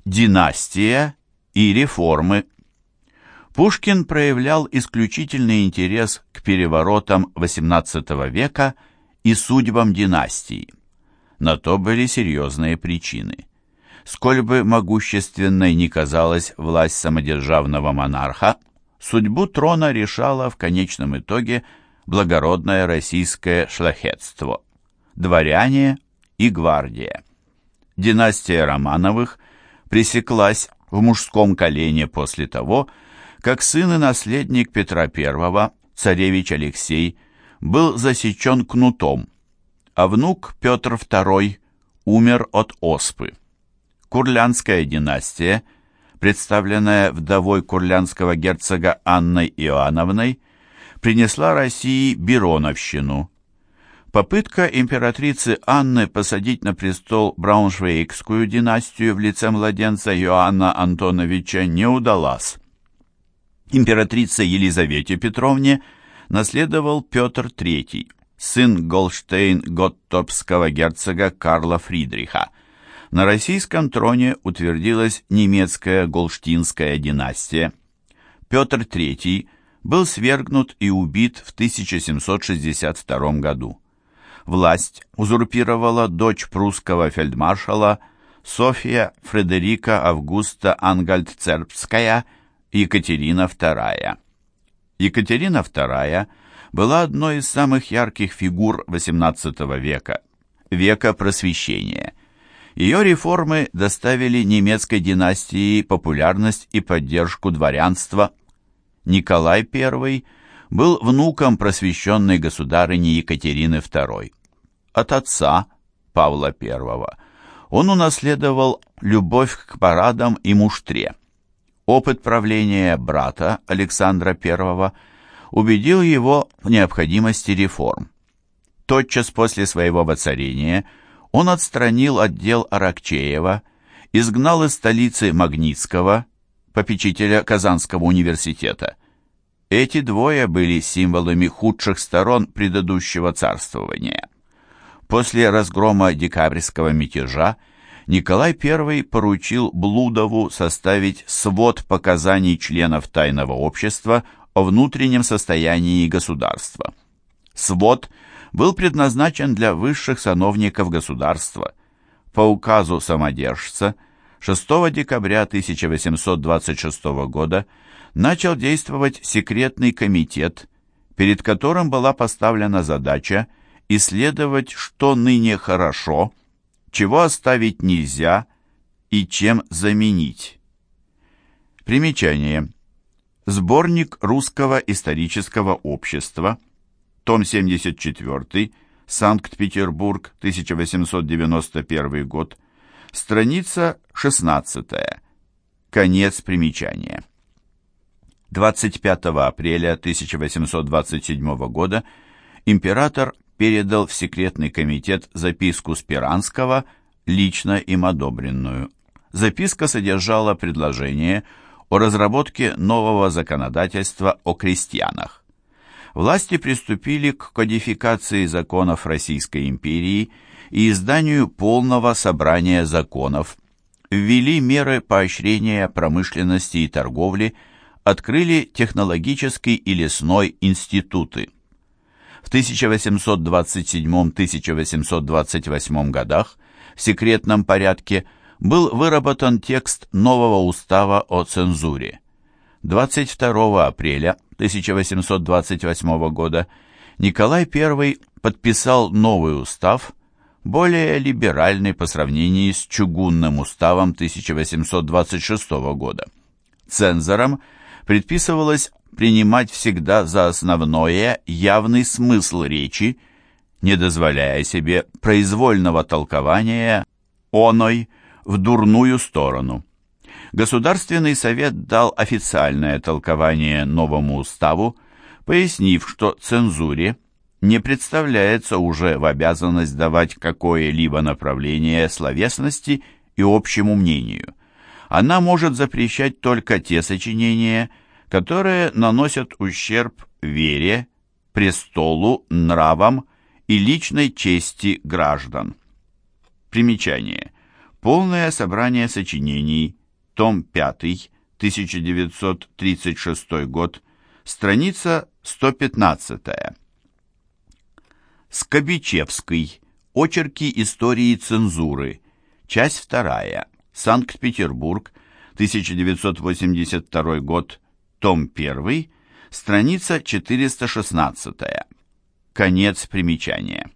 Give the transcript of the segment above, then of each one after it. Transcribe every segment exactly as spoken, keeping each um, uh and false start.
Династия и реформы. Пушкин проявлял исключительный интерес к переворотам восемнадцатого века и судьбам династии. На то были серьезные причины. Сколь бы могущественной ни казалась власть самодержавного монарха, судьбу трона решало в конечном итоге благородное российское шляхетство, дворяне и гвардия. Династия Романовых пресеклась в мужском колене после того, как сын и наследник Петра Первого, царевич Алексей, был засечен кнутом, а внук Петр Второй умер от оспы. Курляндская династия, представленная вдовой курляндского герцога Анной Иоанновной, принесла России Бироновщину. Попытка императрицы Анны посадить на престол Брауншвейгскую династию в лице младенца Иоанна Антоновича не удалась. Императрице Елизавете Петровне наследовал Петр Третий, сын Голштейн-Готторпского герцога Карла Фридриха. На российском троне утвердилась немецкая Голштинская династия. Петр Третий был свергнут и убит в тысяча семьсот шестьдесят втором году. Власть узурпировала дочь прусского фельдмаршала Софья Фредерика Августа Ангальд-Цербская, Екатерина Вторая. Екатерина Вторая была одной из самых ярких фигур восемнадцатого века, века просвещения. Ее реформы доставили немецкой династии популярность и поддержку дворянства. Николай Первый был внуком просвещенной государыни Екатерины Второй. От отца, Павла Первого, он унаследовал любовь к парадам и муштре. Опыт правления брата Александра Первого убедил его в необходимости реформ. Тотчас после своего воцарения он отстранил отдел Аракчеева, изгнал из столицы Магнитского, попечителя Казанского университета. Эти двое были символами худших сторон предыдущего царствования. После разгрома декабрьского мятежа Николай Первый поручил Блудову составить свод показаний членов тайного общества о внутреннем состоянии государства. Свод был предназначен для высших сановников государства. По указу самодержца шестого декабря тысяча восемьсот двадцать шестого года начал действовать секретный комитет, перед которым была поставлена задача исследовать, что ныне хорошо, чего оставить нельзя и чем заменить. Примечание. Сборник Русского исторического общества, том семьдесят четыре, Санкт-Петербург, тысяча восемьсот девяносто первый год, страница шестнадцатая. Конец примечания. двадцать пятого апреля тысяча восемьсот двадцать седьмого года император передал в секретный комитет записку Спиранского, лично им одобренную. Записка содержала предложение о разработке нового законодательства о крестьянах. Власти приступили к кодификации законов Российской империи и изданию полного собрания законов, ввели меры поощрения промышленности и торговли, открыли технологический и лесной институты. В тысяча восемьсот двадцать седьмом — тысяча восемьсот двадцать восьмом годах в секретном порядке был выработан текст нового устава о цензуре. двадцать второго апреля тысяча восемьсот двадцать восьмого года Николай Первый подписал новый устав, более либеральный по сравнению с чугунным уставом тысяча восемьсот двадцать шестого года. Цензорам предписывалось принимать всегда за основное явный смысл речи, не дозволяя себе произвольного толкования оной в дурную сторону. Государственный совет дал официальное толкование новому уставу, пояснив, что цензуре не представляется уже в обязанность давать какое-либо направление словесности и общему мнению. Она может запрещать только те сочинения, которые наносят ущерб вере, престолу, нравам и личной чести граждан. Примечание. Полное собрание сочинений, том пятый, тысяча девятьсот тридцать шестой год, страница сто пятнадцатая. Скобичевский. Очерки истории цензуры. Часть вторая. Санкт-Петербург, тысяча девятьсот восемьдесят второй год, том первый, страница четыреста шестнадцатая. Конец примечания.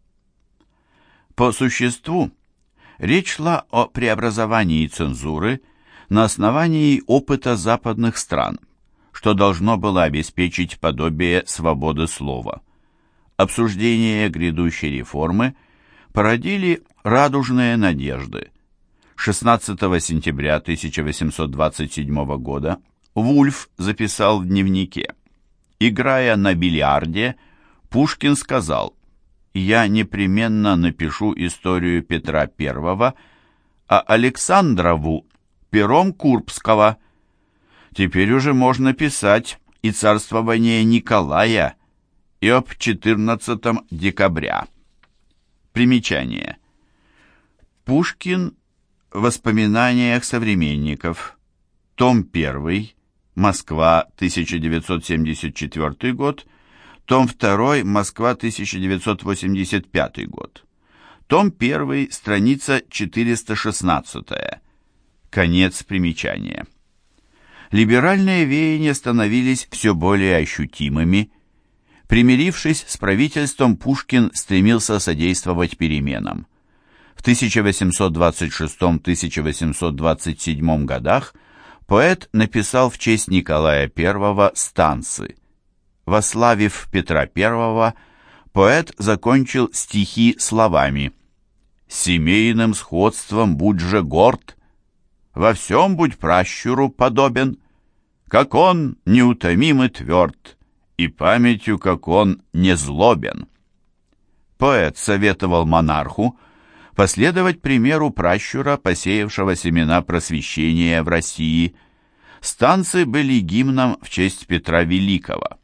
По существу, речь шла о преобразовании цензуры на основании опыта западных стран, что должно было обеспечить подобие свободы слова. Обсуждение грядущей реформы породили радужные надежды. шестнадцатого сентября тысяча восемьсот двадцать седьмого года Вульф записал в дневнике: «Играя на бильярде, Пушкин сказал: я непременно напишу историю Петра Первого, а Александрову пером Курбского. Теперь уже можно писать и царствование Николая, и об четырнадцатого декабря». Примечание. Пушкин в воспоминаниях современников. Том первый. Москва, тысяча девятьсот семьдесят четвёртый год. Том второй. Москва, тысяча девятьсот восемьдесят пятый год. Том первый. Страница четыреста шестнадцатая. Конец примечания. Либеральные веяния становились все более ощутимыми. Примирившись с правительством, Пушкин стремился содействовать переменам. В тысяча восемьсот двадцать шестом — тысяча восемьсот двадцать седьмом годах поэт написал в честь Николая Первого станцы. Вославив Петра Первого, поэт закончил стихи словами: «Семейным сходством будь же горд, во всем будь пращуру подобен, как он неутомим и тверд, и памятью, как он не злобен». Поэт советовал монарху последовать примеру пращура, посеявшего семена просвещения в России. Станцы были гимном в честь Петра Великого.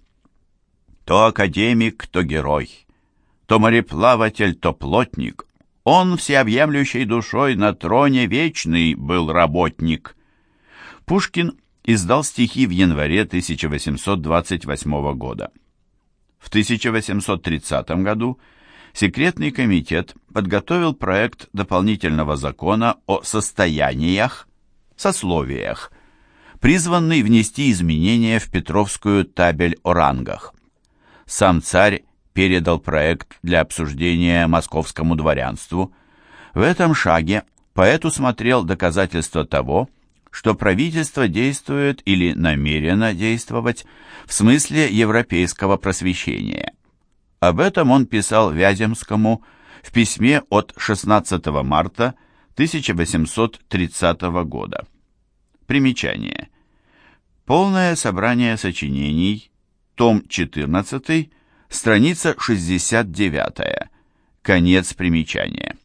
То академик, то герой, то мореплаватель, то плотник, он всеобъемлющей душой на троне вечный был работник. Пушкин издал стихи в январе тысяча восемьсот двадцать восьмого года. В тысяча восемьсот тридцатом году секретный комитет подготовил проект дополнительного закона о состояниях, сословиях, призванный внести изменения в Петровскую табель о рангах. Сам царь передал проект для обсуждения московскому дворянству. В этом шаге поэт усмотрел доказательства того, что правительство действует или намерено действовать в смысле европейского просвещения. Об этом он писал Вяземскому в письме от шестнадцатого марта тысяча восемьсот тридцатого года. Примечание. Полное собрание сочинений, том четырнадцатый, страница шестьдесят девятая. Конец примечания.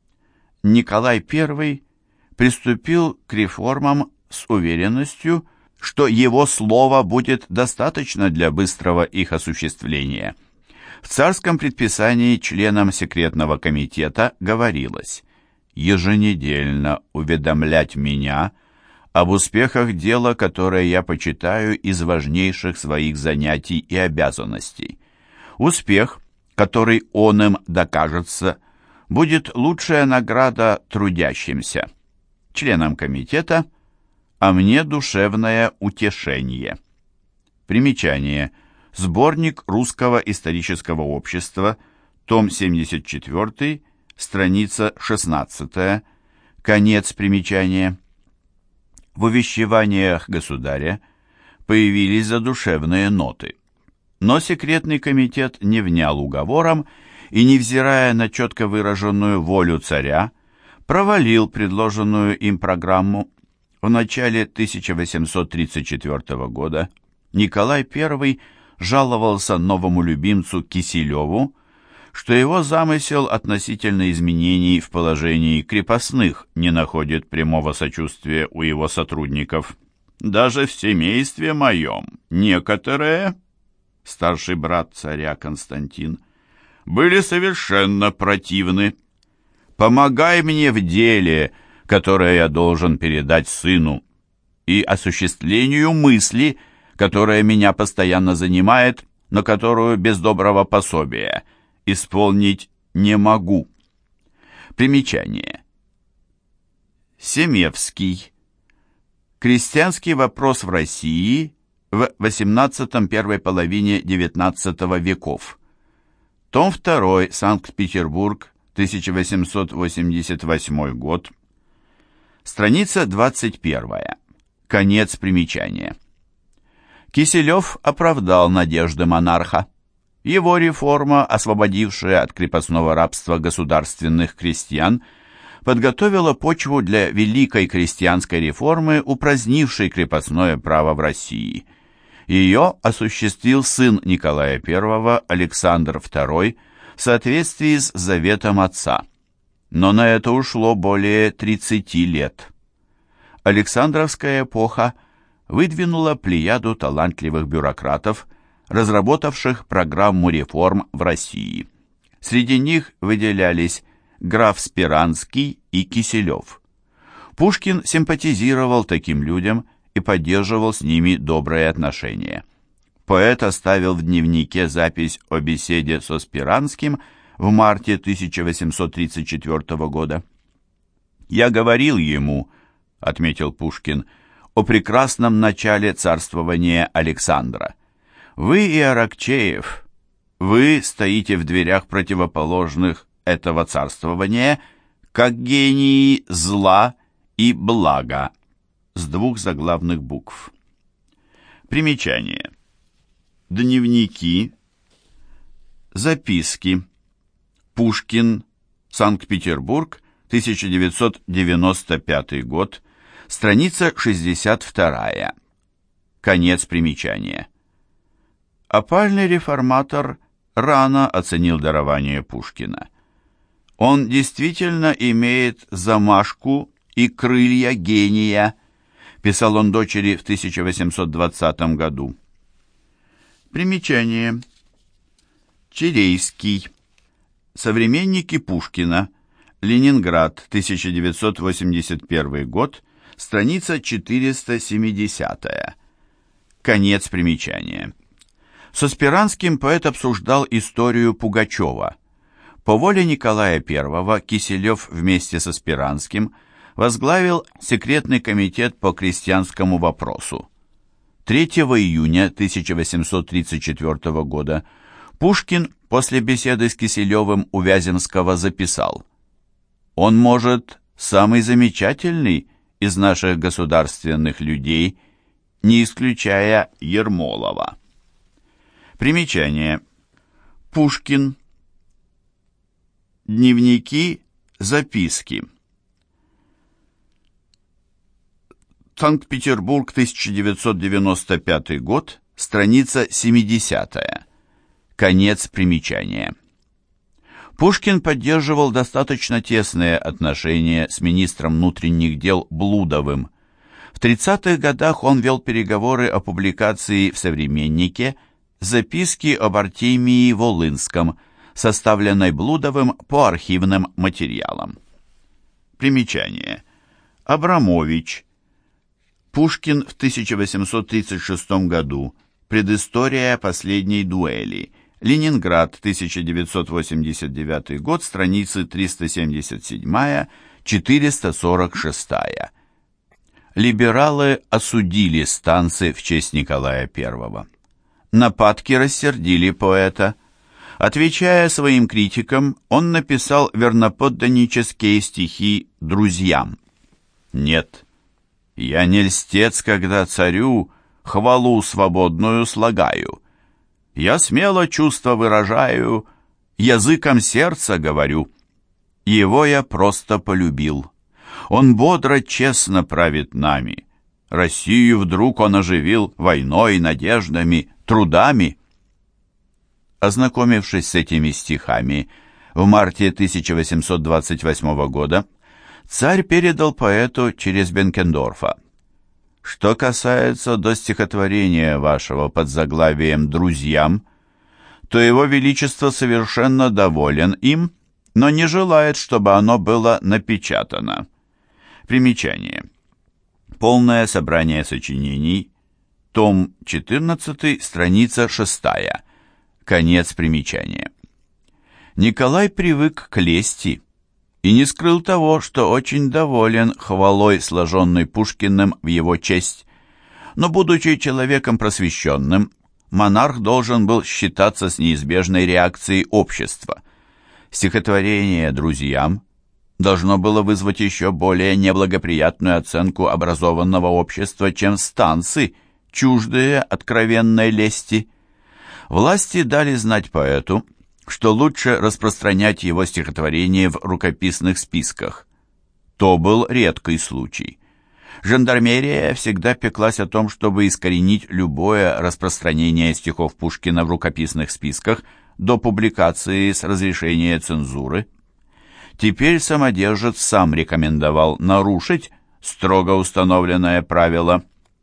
Николай Первый приступил к реформам с уверенностью, что его слово будет достаточно для быстрого их осуществления. В царском предписании членам секретного комитета говорилось: еженедельно уведомлять меня об успехах дела, которое я почитаю из важнейших своих занятий и обязанностей. Успех, который он им докажется, будет лучшая награда трудящимся, членам комитета, а мне душевное утешение. Примечание. Сборник Русского исторического общества, том семьдесят четвёртый, страница шестнадцатая. Конец примечания. В увещеваниях государя появились задушевные ноты. Но секретный комитет не внял уговорам и, невзирая на четко выраженную волю царя, провалил предложенную им программу. В начале тысяча восемьсот тридцать четвёртого года Николай Первый жаловался новому любимцу Киселеву, что его замысел относительно изменений в положении крепостных не находит прямого сочувствия у его сотрудников. «Даже в семействе моем некоторые, старший брат царя Константин, были совершенно противны. Помогай мне в деле, которое я должен передать сыну, и осуществлению мысли, которая меня постоянно занимает, но которую без доброго пособия исполнить не могу. Примечание. Семевский. Крестьянский вопрос в России в восемнадцатом первой половине девятнадцатого веков. Том два, Санкт-Петербург, тысяча восемьсот восемьдесят восьмой год. Страница двадцать первая. Конец примечания. Киселев оправдал надежды монарха. Его реформа, освободившая от крепостного рабства государственных крестьян, подготовила почву для великой крестьянской реформы, упразднившей крепостное право в России. Ее осуществил сын Николая Первого, Александр Второй, в соответствии с заветом отца. Но на это ушло более тридцати лет. Александровская эпоха выдвинула плеяду талантливых бюрократов, разработавших программу реформ в России. Среди них выделялись граф Спиранский и Киселев. Пушкин симпатизировал таким людям и поддерживал с ними добрые отношения. Поэт оставил в дневнике запись о беседе со Спиранским в марте тысяча восемьсот тридцать четвёртого года. «Я говорил ему, — отметил Пушкин, — о прекрасном начале царствования Александра. Вы и Аракчеев, вы стоите в дверях противоположных этого царствования, как гении зла и блага, с двух заглавных букв». Примечание. Дневники, записки. Пушкин, Санкт-Петербург, тысяча девятьсот девяносто пятый год, страница шестьдесят вторая. Конец примечания. Опальный реформатор рано оценил дарование Пушкина. Он действительно имеет замашку и крылья гения, писал он дочери в тысяча восемьсот двадцатом году. Примечание. Чирейский. Современники Пушкина. Ленинград, тысяча девятьсот восемьдесят первый год, страница четыреста семидесятая. Конец примечания. Со Спиранским поэт обсуждал историю Пугачева. По воле Николая Первого Киселев вместе со Спиранским возглавил секретный комитет по крестьянскому вопросу. третьего июня тысяча восемьсот тридцать четвёртого года Пушкин после беседы с Киселевым у Вяземского записал: «Он, может, самый замечательный из наших государственных людей, не исключая Ермолова». Примечание. Пушкин. Дневники, записки. Санкт-Петербург, тысяча девятьсот девяносто пятый год, страница семидесятая. Конец примечания. Пушкин поддерживал достаточно тесные отношения с министром внутренних дел Блудовым. В тридцатых годах он вел переговоры о публикации в «Современнике» записки об Артемии Волынском, составленной Блудовым по архивным материалам. Примечание. Абрамович. Пушкин в тысяча восемьсот тридцать шестом году. Предыстория последней дуэли. Ленинград, тысяча девятьсот восемьдесят девятый год, страницы триста семьдесят семь — четыреста сорок шесть. Либералы осудили станцы в честь Николая Первого. Нападки рассердили поэта. Отвечая своим критикам, он написал верноподданнические стихи друзьям. «Нет, я не льстец, когда царю хвалу свободную слагаю. Я смело чувства выражаю, языком сердца говорю. Его я просто полюбил. Он бодро, честно правит нами. Россию вдруг он оживил войной, надеждами, трудами». Ознакомившись с этими стихами, в марте тысяча восемьсот двадцать восьмого года царь передал поэту через Бенкендорфа: «Что касается до стихотворения вашего под заглавием «Друзьям», то его величество совершенно доволен им, но не желает, чтобы оно было напечатано. Примечание. Полное собрание сочинений, том четырнадцатый, страница шестая. Конец примечания. Николай привык к лести и не скрыл того, что очень доволен хвалой, сложенной Пушкиным в его честь. Но, будучи человеком просвещенным, монарх должен был считаться с неизбежной реакцией общества. Стихотворение «Друзьям» должно было вызвать еще более неблагоприятную оценку образованного общества, чем станцы, чуждые откровенной лести. Власти дали знать поэту, что лучше распространять его стихотворение в рукописных списках. То был редкий случай. Жандармерия всегда пеклась о том, чтобы искоренить любое распространение стихов Пушкина в рукописных списках до публикации с разрешения цензуры. Теперь самодержец сам рекомендовал нарушить строго установленное правило.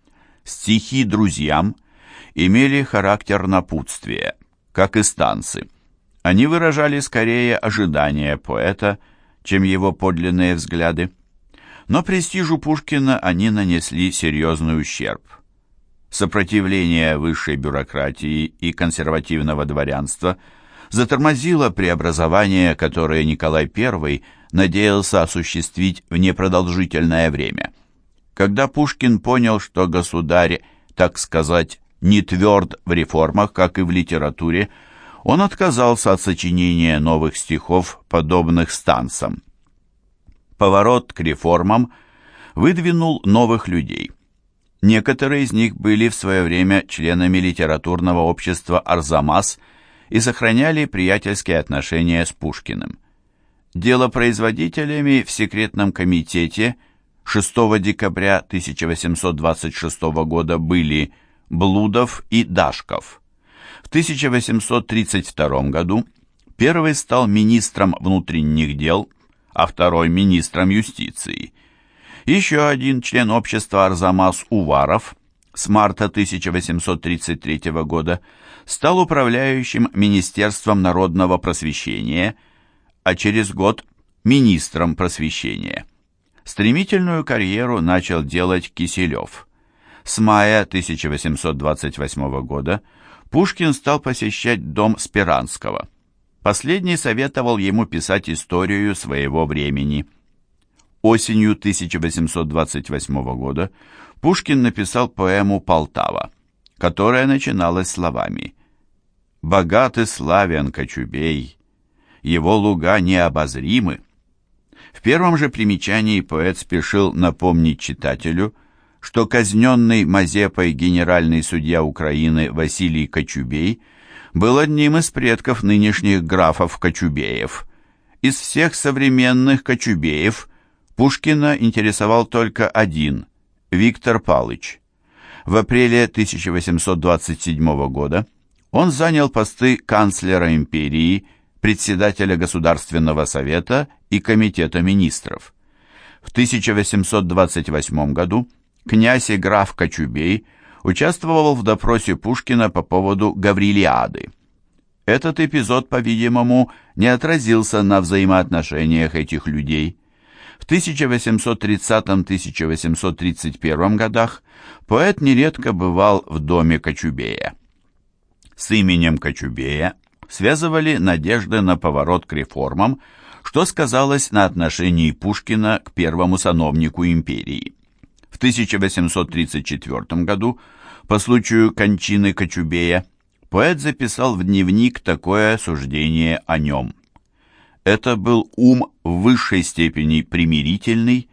Стихи «Друзьям» имели характер напутствия, как и станцы. Они выражали скорее ожидания поэта, чем его подлинные взгляды. Но престижу Пушкина они нанесли серьезный ущерб. Сопротивление высшей бюрократии и консервативного дворянства затормозило преобразование, которое Николай Первый надеялся осуществить в непродолжительное время. Когда Пушкин понял, что государь, так сказать, не тверд в реформах, как и в литературе, он отказался от сочинения новых стихов, подобных станцам. Поворот к реформам выдвинул новых людей. Некоторые из них были в свое время членами литературного общества «Арзамас» и сохраняли приятельские отношения с Пушкиным. Делопроизводителями в секретном комитете шестого декабря тысяча восемьсот двадцать шестого года были Блудов и Дашков. В тысяча восемьсот тридцать втором году первый стал министром внутренних дел, а второй министром юстиции. Еще один член общества «Арзамас» Уваров с марта тысяча восемьсот тридцать третьего года стал управляющим Министерством народного просвещения, а через год министром просвещения. Стремительную карьеру начал делать Киселев. С мая тысяча восемьсот двадцать восьмого года Пушкин стал посещать дом Спиранского. Последний советовал ему писать историю своего времени. Осенью тысяча восемьсот двадцать восьмого года Пушкин написал поэму «Полтава», которая начиналась словами: «Богат и славен Кочубей, его луга необозримы». В первом же примечании поэт спешил напомнить читателю, что казненный Мазепой генеральный судья Украины Василий Кочубей был одним из предков нынешних графов Кочубеев. Из всех современных Кочубеев Пушкина интересовал только один – Виктор Палыч. В апреле тысяча восемьсот двадцать седьмого года он занял посты канцлера империи, председателя Государственного совета и Комитета министров. В тысяча восемьсот двадцать восьмом году князь и граф Кочубей участвовал в допросе Пушкина по поводу Гаврилиады. Этот эпизод, по-видимому, не отразился на взаимоотношениях этих людей. В тысяча восемьсот тридцатом — тысяча восемьсот тридцать первом годах поэт нередко бывал в доме Кочубея. С именем Кочубея связывали надежды на поворот к реформам, что сказалось на отношении Пушкина к первому сановнику империи. В тысяча восемьсот тридцать четвёртом году, по случаю кончины Кочубея, поэт записал в дневник такое суждение о нем. Это был ум в высшей степени примирительный.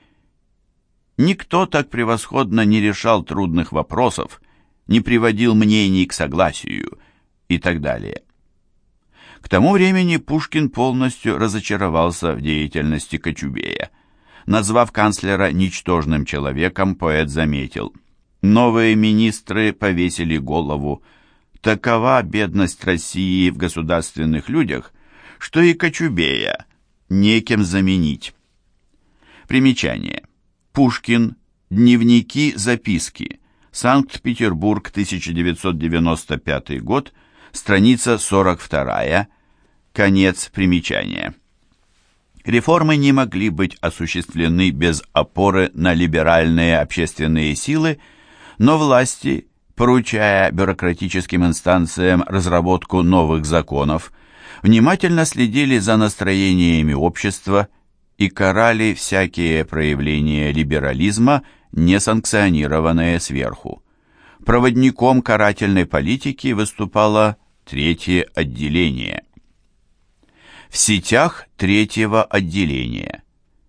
Никто так превосходно не решал трудных вопросов, не приводил мнений к согласию и так далее. К тому времени Пушкин полностью разочаровался в деятельности Кочубея. Назвав канцлера ничтожным человеком, поэт заметил: «Новые министры повесили голову. Такова бедность России в государственных людях, что и Кочубея некем заменить». Примечание. Пушкин. Дневники, записки. Санкт-Петербург, тысяча девятьсот девяносто пятый год. Страница сорок вторая. Конец примечания. Реформы не могли быть осуществлены без опоры на либеральные общественные силы, но власти, поручая бюрократическим инстанциям разработку новых законов, внимательно следили за настроениями общества и карали всякие проявления либерализма, не санкционированные сверху. Проводником карательной политики выступало третье отделение. В сетях третьего отделения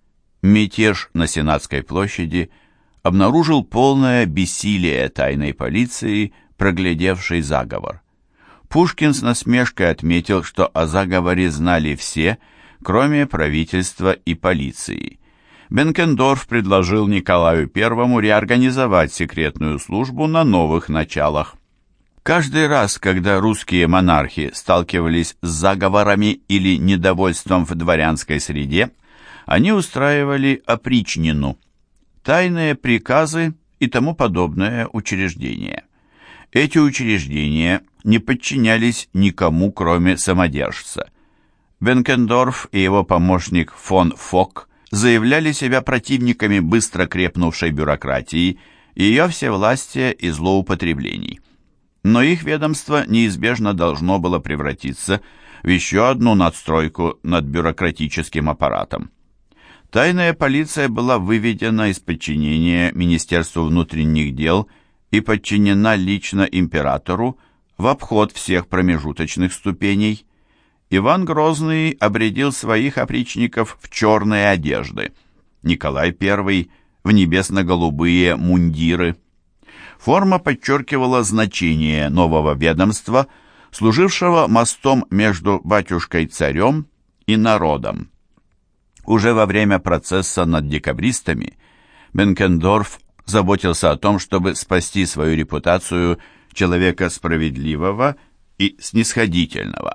мятеж на Сенатской площади обнаружил полное бессилие тайной полиции, проглядевшей заговор. Пушкин с насмешкой отметил, что о заговоре знали все, кроме правительства и полиции. Бенкендорф предложил Николаю Первому реорганизовать секретную службу на новых началах. Каждый раз, когда русские монархи сталкивались с заговорами или недовольством в дворянской среде, они устраивали опричнину, тайные приказы и тому подобное учреждения. Эти учреждения не подчинялись никому, кроме самодержца. Бенкендорф и его помощник фон Фок заявляли себя противниками быстро крепнувшей бюрократии, ее всевластия и злоупотреблений. Но их ведомство неизбежно должно было превратиться в еще одну надстройку над бюрократическим аппаратом. Тайная полиция была выведена из подчинения Министерству внутренних дел и подчинена лично императору в обход всех промежуточных ступеней. Иван Грозный обрядил своих опричников в черные одежды, Николай Первый в небесно-голубые мундиры. Форма подчеркивала значение нового ведомства, служившего мостом между батюшкой-царем и народом. Уже во время процесса над декабристами Бенкендорф заботился о том, чтобы спасти свою репутацию человека справедливого и снисходительного.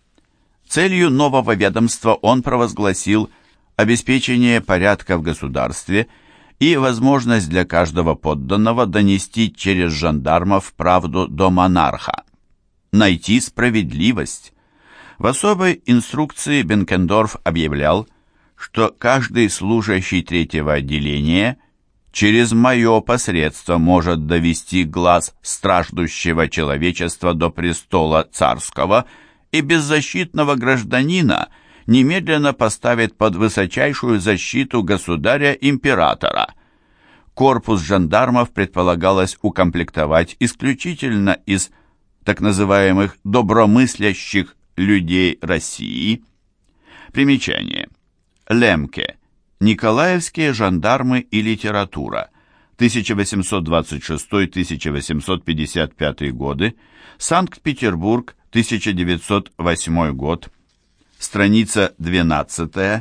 Целью нового ведомства он провозгласил обеспечение порядка в государстве и возможность для каждого подданного донести через жандармов правду до монарха, найти справедливость. В особой инструкции Бенкендорф объявлял, что каждый служащий третьего отделения через мое посредство может довести глаз страждущего человечества до престола царского и беззащитного гражданина немедленно поставит под высочайшую защиту государя-императора. Корпус жандармов предполагалось укомплектовать исключительно из так называемых добромыслящих людей России. Примечание. Лемке. Николаевские жандармы и литература. тысяча восемьсот двадцать шестой — тысяча восемьсот пятьдесят пятый годы. Санкт-Петербург, тысяча девятьсот восьмой год. Страница двенадцатая.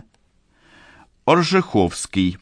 Оржеховский.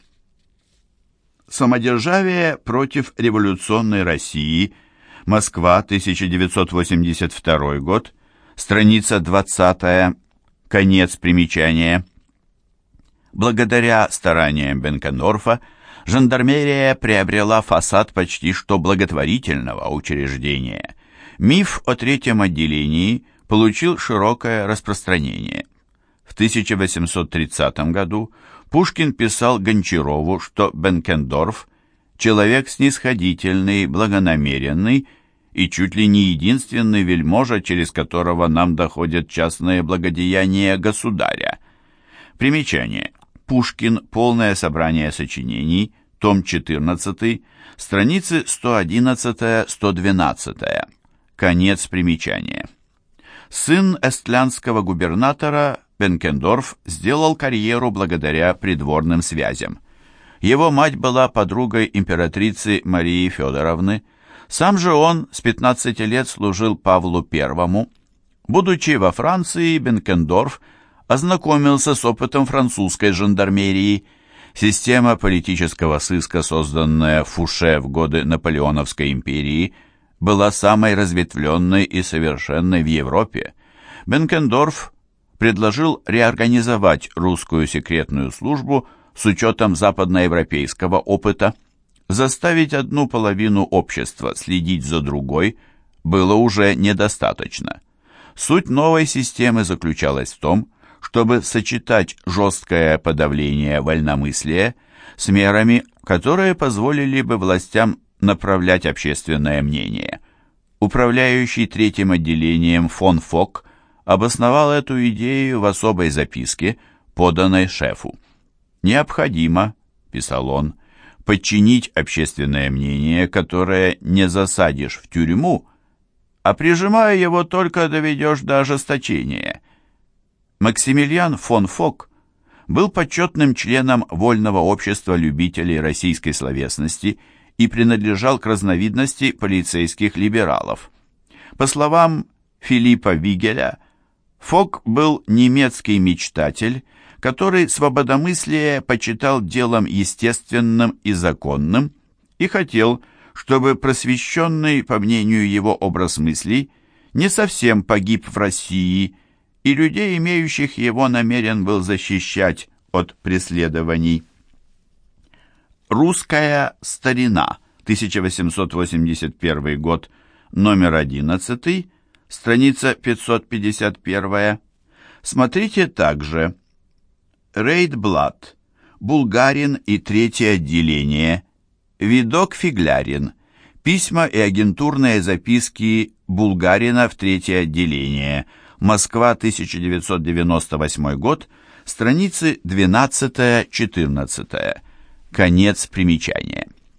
Самодержавие против революционной России. Москва, тысяча девятьсот восемьдесят второй год. Страница двадцатая. Конец примечания. Благодаря стараниям Бенкендорфа жандармерия приобрела фасад почти что благотворительного учреждения. Миф о третьем отделении получил широкое распространение. В тысяча восемьсот тридцатом году Пушкин писал Гончарову, что Бенкендорф – человек снисходительный, благонамеренный и чуть ли не единственный вельможа, через которого нам доходят частные благодеяния государя. Примечание. Пушкин. Полное собрание сочинений. Том четырнадцатый. Страницы сто одиннадцать — сто двенадцать. Конец примечания. Сын эстлянского губернатора, Бенкендорф сделал карьеру благодаря придворным связям. Его мать была подругой императрицы Марии Федоровны. Сам же он с пятнадцати лет служил Павлу Первому. Будучи во Франции, Бенкендорф ознакомился с опытом французской жандармерии. Система политического сыска, созданная Фуше в годы Наполеоновской империи, была самой разветвленной и совершенной в Европе. Бенкендорф предложил реорганизовать русскую секретную службу с учетом западноевропейского опыта. Заставить одну половину общества следить за другой было уже недостаточно. Суть новой системы заключалась в том, чтобы сочетать жесткое подавление вольномыслия с мерами, которые позволили бы властям направлять общественное мнение. Управляющий третьим отделением фон Фок обосновал эту идею в особой записке, поданной шефу. «Необходимо», — писал он, — «подчинить общественное мнение, которое не засадишь в тюрьму, а прижимая его только доведешь до ожесточения». Максимилиан фон Фок был почетным членом Вольного общества любителей российской словесности и принадлежал к разновидности полицейских либералов. По словам Филиппа Вигеля, Фок был немецкий мечтатель, который свободомыслие почитал делом естественным и законным и хотел, чтобы просвещенный, по мнению его, образ мыслей не совсем погиб в России, и людей, имеющих его, намерен был защищать от преследований. «Русская старина», тысяча восемьсот восемьдесят первый год, номер одиннадцатый, страница пятьсот пятьдесят один. Смотрите также Рейдблат, Булгарин и третье отделение, Видок Фиглярин, письма и агентурные записки Булгарина в третье отделение, Москва, тысяча девятьсот девяносто восьмой год, страницы двенадцать-четырнадцать. Конец примечания.